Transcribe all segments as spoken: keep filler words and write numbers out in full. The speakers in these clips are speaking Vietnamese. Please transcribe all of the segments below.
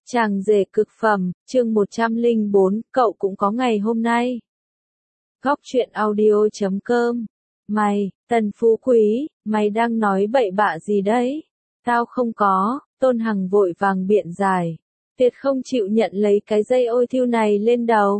Chàng rể cực phẩm, chương một trăm lẻ bốn, cậu cũng có ngày hôm nay. Góc truyện audio chấm com. Mày, Tần Phú Quý, mày đang nói bậy bạ gì đấy? Tao không có, Tôn Hằng vội vàng biện giải. Tuyệt không chịu nhận lấy cái dây ôi thiêu này lên đầu.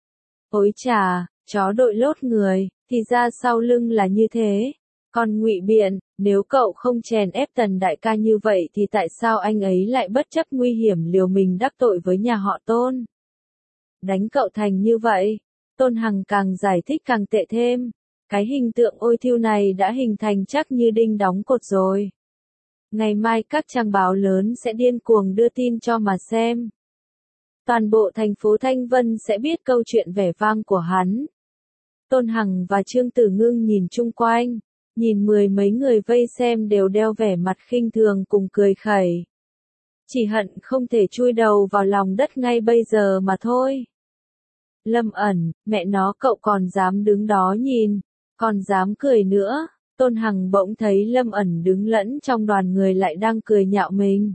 Ôi chà, chó đội lốt người, thì ra sau lưng là như thế. Còn ngụy biện, nếu cậu không chèn ép Tần đại ca như vậy thì tại sao anh ấy lại bất chấp nguy hiểm liều mình đắc tội với nhà họ Tôn? Đánh cậu thành như vậy, Tôn Hằng càng giải thích càng tệ thêm. Cái hình tượng ôi thiêu này đã hình thành chắc như đinh đóng cột rồi. Ngày mai các trang báo lớn sẽ điên cuồng đưa tin cho mà xem. Toàn bộ thành phố Thanh Vân sẽ biết câu chuyện vẻ vang của hắn. Tôn Hằng và Trương Tử Ngưng nhìn chung quanh, nhìn mười mấy người vây xem đều đeo vẻ mặt khinh thường cùng cười khẩy. Chỉ hận không thể chui đầu vào lòng đất ngay bây giờ mà thôi. Lâm Ẩn, mẹ nó cậu còn dám đứng đó nhìn, còn dám cười nữa. Tôn Hằng bỗng thấy Lâm Ẩn đứng lẫn trong đoàn người lại đang cười nhạo mình.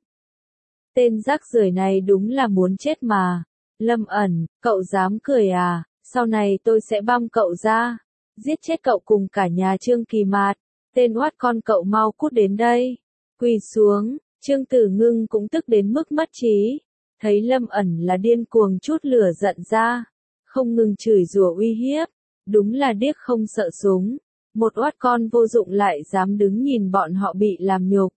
Tên rác rưởi này đúng là muốn chết mà. Lâm Ẩn, cậu dám cười à, sau này tôi sẽ băm cậu ra, giết chết cậu cùng cả nhà Trương Kỳ Mạt. Tên oát con cậu mau cút đến đây. Quỳ xuống, Trương Tử Ngưng cũng tức đến mức mất trí. Thấy Lâm Ẩn là điên cuồng chút lửa giận ra, không ngừng chửi rủa uy hiếp. Đúng là điếc không sợ súng. Một oát con vô dụng lại dám đứng nhìn bọn họ bị làm nhục.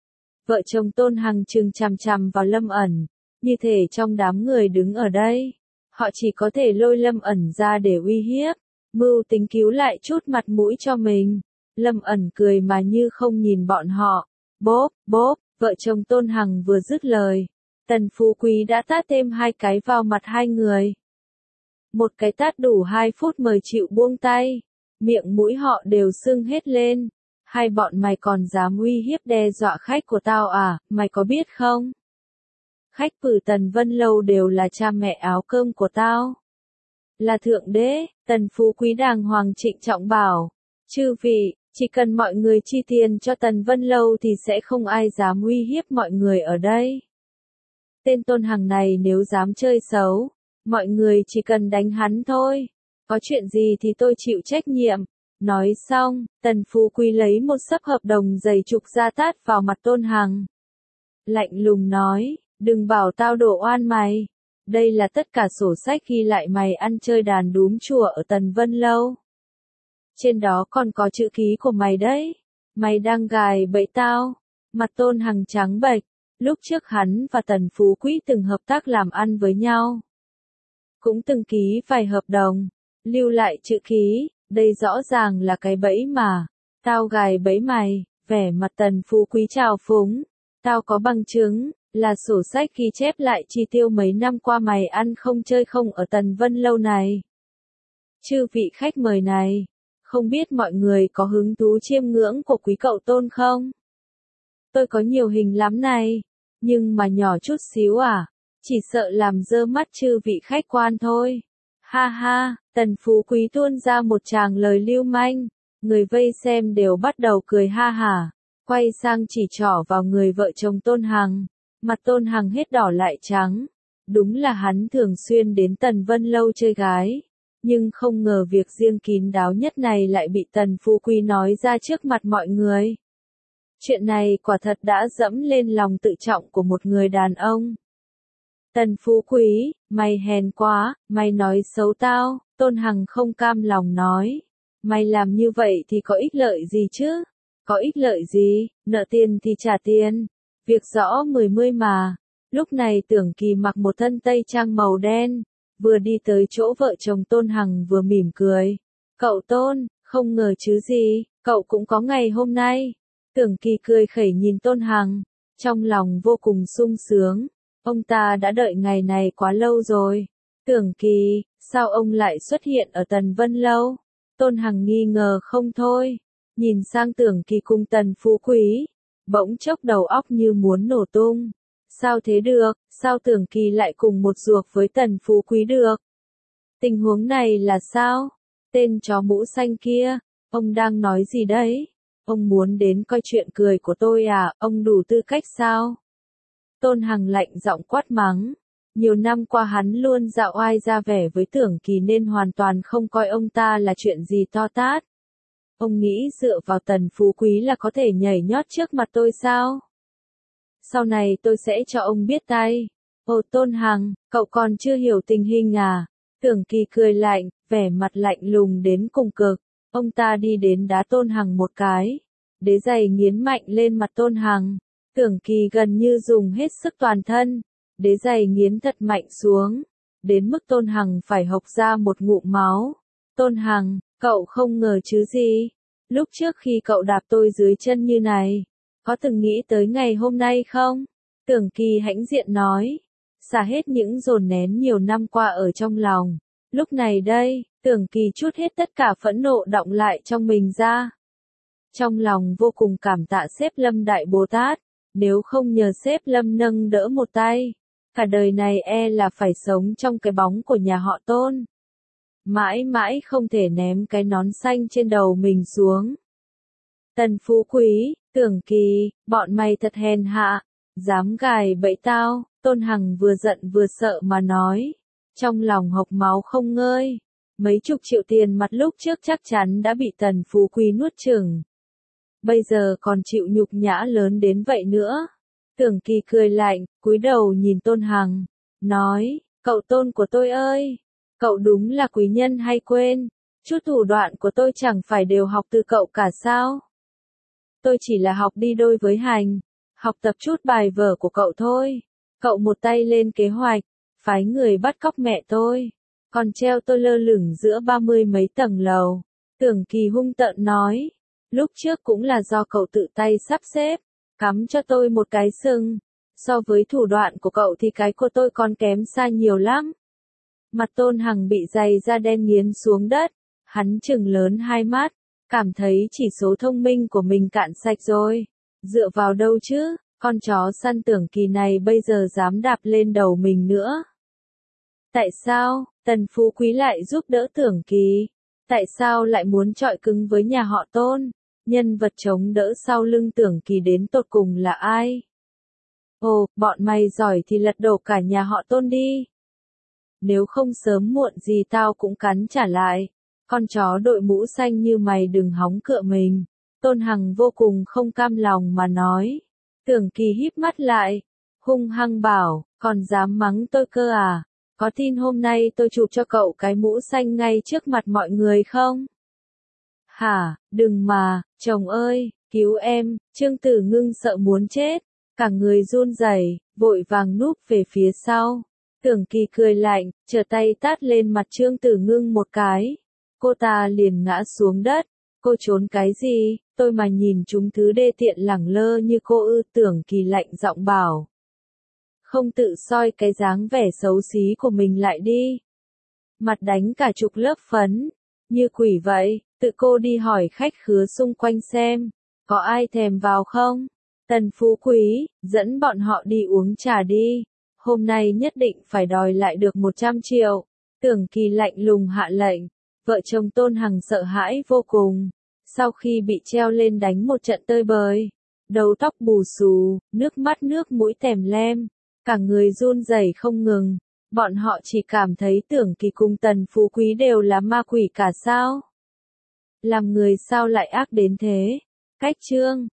Vợ chồng Tôn Hằng trừng chằm chằm vào Lâm Ẩn, như thể trong đám người đứng ở đây, họ chỉ có thể lôi Lâm Ẩn ra để uy hiếp, mưu tính cứu lại chút mặt mũi cho mình. Lâm Ẩn cười mà như không nhìn bọn họ. Bốp, bốp, vợ chồng Tôn Hằng vừa dứt lời, Tần Phú Quý đã tát thêm hai cái vào mặt hai người. Một cái tát đủ hai phút mời chịu buông tay, miệng mũi họ đều sưng hết lên. Hai bọn mày còn dám uy hiếp đe dọa khách của tao à, mày có biết không? Khách cử Tần Vân Lâu đều là cha mẹ áo cơm của tao. Là thượng đế, Tần Phú Quý đàng hoàng trịnh trọng bảo. Chư vị, chỉ cần mọi người chi tiền cho Tần Vân Lâu thì sẽ không ai dám uy hiếp mọi người ở đây. Tên Tôn Hằng này nếu dám chơi xấu, mọi người chỉ cần đánh hắn thôi. Có chuyện gì thì tôi chịu trách nhiệm. Nói xong, Tần Phú Quý lấy một xấp hợp đồng dày trục ra tát vào mặt Tôn Hằng. Lạnh lùng nói, đừng bảo tao đổ oan mày. Đây là tất cả sổ sách ghi lại mày ăn chơi đàn đúm chùa ở Tần Vân Lâu. Trên đó còn có chữ ký của mày đấy. Mày đang gài bẫy tao. Mặt Tôn Hằng trắng bệch. Lúc trước hắn và Tần Phú Quý từng hợp tác làm ăn với nhau. Cũng từng ký vài hợp đồng. Lưu lại chữ ký. Đây rõ ràng là cái bẫy mà. Tao gài bẫy mày. Vẻ mặt Tần Phú Quý trào phúng. Tao có bằng chứng. Là sổ sách ghi chép lại chi tiêu mấy năm qua mày ăn không chơi không ở Tần Vân Lâu này. Chư vị khách mời này. Không biết mọi người có hứng thú chiêm ngưỡng của quý cậu Tôn không? Tôi có nhiều hình lắm này. Nhưng mà nhỏ chút xíu à. Chỉ sợ làm dơ mắt chư vị khách quan thôi. Ha ha, Tần Phú Quý tuôn ra một tràng lời lưu manh. Người vây xem đều bắt đầu cười ha hả. Quay sang chỉ trỏ vào người vợ chồng Tôn Hằng. Mặt Tôn Hằng hết đỏ lại trắng. Đúng là hắn thường xuyên đến Tần Vân Lâu chơi gái. Nhưng không ngờ việc riêng kín đáo nhất này lại bị Tần Phú Quý nói ra trước mặt mọi người. Chuyện này quả thật đã dẫm lên lòng tự trọng của một người đàn ông. Tần Phú Quý, mày hèn quá, mày nói xấu tao. Tôn Hằng không cam lòng nói. Mày làm như vậy thì có ích lợi gì chứ? Có ích lợi gì, nợ tiền thì trả tiền. Việc rõ mười mươi mà. Lúc này Tưởng Kỳ mặc một thân tây trang màu đen. Vừa đi tới chỗ vợ chồng Tôn Hằng vừa mỉm cười. Cậu Tôn, không ngờ chứ gì, cậu cũng có ngày hôm nay. Tưởng Kỳ cười khẩy nhìn Tôn Hằng. Trong lòng vô cùng sung sướng. Ông ta đã đợi ngày này quá lâu rồi. Tưởng Kỳ, sao ông lại xuất hiện ở Tần Vân Lâu? Tôn Hằng nghi ngờ không thôi. Nhìn sang Tưởng Kỳ cùng Tần Phú Quý. Bỗng chốc đầu óc như muốn nổ tung. Sao thế được, sao Tưởng Kỳ lại cùng một ruột với Tần Phú Quý được? Tình huống này là sao? Tên chó mũ xanh kia, ông đang nói gì đấy? Ông muốn đến coi chuyện cười của tôi à, ông đủ tư cách sao? Tôn Hằng lạnh giọng quát mắng. Nhiều năm qua hắn luôn dạo oai ra vẻ với Tưởng Kỳ nên hoàn toàn không coi ông ta là chuyện gì to tát. Ông nghĩ dựa vào Tần Phú Quý là có thể nhảy nhót trước mặt tôi sao? Sau này tôi sẽ cho ông biết tay. Ồ Tôn Hằng, cậu còn chưa hiểu tình hình à? Tưởng Kỳ cười lạnh, vẻ mặt lạnh lùng đến cùng cực. Ông ta đi đến đá Tôn Hằng một cái. Đế giày nghiến mạnh lên mặt Tôn Hằng. Tưởng Kỳ gần như dùng hết sức toàn thân. Đế giày nghiến thật mạnh xuống. Đến mức Tôn Hằng phải hộc ra một ngụm máu. Tôn Hằng, cậu không ngờ chứ gì? Lúc trước khi cậu đạp tôi dưới chân như này, có từng nghĩ tới ngày hôm nay không? Tưởng Kỳ hãnh diện nói. Xả hết những dồn nén nhiều năm qua ở trong lòng. Lúc này đây, Tưởng Kỳ trút hết tất cả phẫn nộ đọng lại trong mình ra. Trong lòng vô cùng cảm tạ Xếp Lâm Đại Bồ Tát. Nếu không nhờ Xếp Lâm nâng đỡ một tay, cả đời này e là phải sống trong cái bóng của nhà họ Tôn. Mãi mãi không thể ném cái nón xanh trên đầu mình xuống. Tần Phú Quý, Tưởng Kỳ, bọn mày thật hèn hạ, dám gài bẫy tao, Tôn Hằng vừa giận vừa sợ mà nói, trong lòng hộc máu không ngơi. Mấy chục triệu tiền mặt lúc trước chắc chắn đã bị Tần Phú Quý nuốt chửng. Bây giờ còn chịu nhục nhã lớn đến vậy nữa. Tưởng Kỳ cười lạnh, cúi đầu nhìn Tôn Hằng, nói, cậu Tôn của tôi ơi, cậu đúng là quý nhân hay quên, chút thủ đoạn của tôi chẳng phải đều học từ cậu cả sao? Tôi chỉ là học đi đôi với hành, học tập chút bài vở của cậu thôi. Cậu một tay lên kế hoạch, phái người bắt cóc mẹ tôi, còn treo tôi lơ lửng giữa ba mươi mấy tầng lầu. Tưởng Kỳ hung tợn nói, lúc trước cũng là do cậu tự tay sắp xếp, cắm cho tôi một cái sừng. So với thủ đoạn của cậu thì cái của tôi còn kém xa nhiều lắm. Mặt Tôn Hằng bị giày da đen nghiến xuống đất, hắn trừng lớn hai mắt, cảm thấy chỉ số thông minh của mình cạn sạch rồi. Dựa vào đâu chứ, con chó săn Tưởng Kỳ này bây giờ dám đạp lên đầu mình nữa. Tại sao, Tần Phú Quý lại giúp đỡ Tưởng Kỳ? Tại sao lại muốn chọi cứng với nhà họ Tôn? Nhân vật chống đỡ sau lưng Tưởng Kỳ đến tột cùng là ai? Ồ, bọn mày giỏi thì lật đổ cả nhà họ Tôn đi. Nếu không sớm muộn gì tao cũng cắn trả lại. Con chó đội mũ xanh như mày đừng hóng cựa mình. Tôn Hằng vô cùng không cam lòng mà nói. Tưởng Kỳ híp mắt lại, hung hăng bảo, còn dám mắng tôi cơ à? Có tin hôm nay tôi chụp cho cậu cái mũ xanh ngay trước mặt mọi người không? Hả, đừng mà, chồng ơi, cứu em, Trương Tử Ngưng sợ muốn chết, cả người run rẩy, vội vàng núp về phía sau. Tưởng Kỳ cười lạnh, trở tay tát lên mặt Trương Tử Ngưng một cái. Cô ta liền ngã xuống đất. Cô trốn cái gì, tôi mà nhìn chúng thứ đê tiện lẳng lơ như cô ư? Tưởng Kỳ lạnh giọng bảo. Không tự soi cái dáng vẻ xấu xí của mình lại đi. Mặt đánh cả chục lớp phấn, như quỷ vậy, tự cô đi hỏi khách khứa xung quanh xem, có ai thèm vào không? Tần Phú Quý, dẫn bọn họ đi uống trà đi, hôm nay nhất định phải đòi lại được một trăm triệu. Tưởng Kỳ lạnh lùng hạ lệnh, vợ chồng Tôn Hằng sợ hãi vô cùng, sau khi bị treo lên đánh một trận tơi bời, đầu tóc bù xù, nước mắt nước mũi tèm lem, cả người run rẩy không ngừng, bọn họ chỉ cảm thấy Tưởng Kỳ cùng Tần Phú Quý đều là ma quỷ cả sao? Làm người sao lại ác đến thế? Cách chương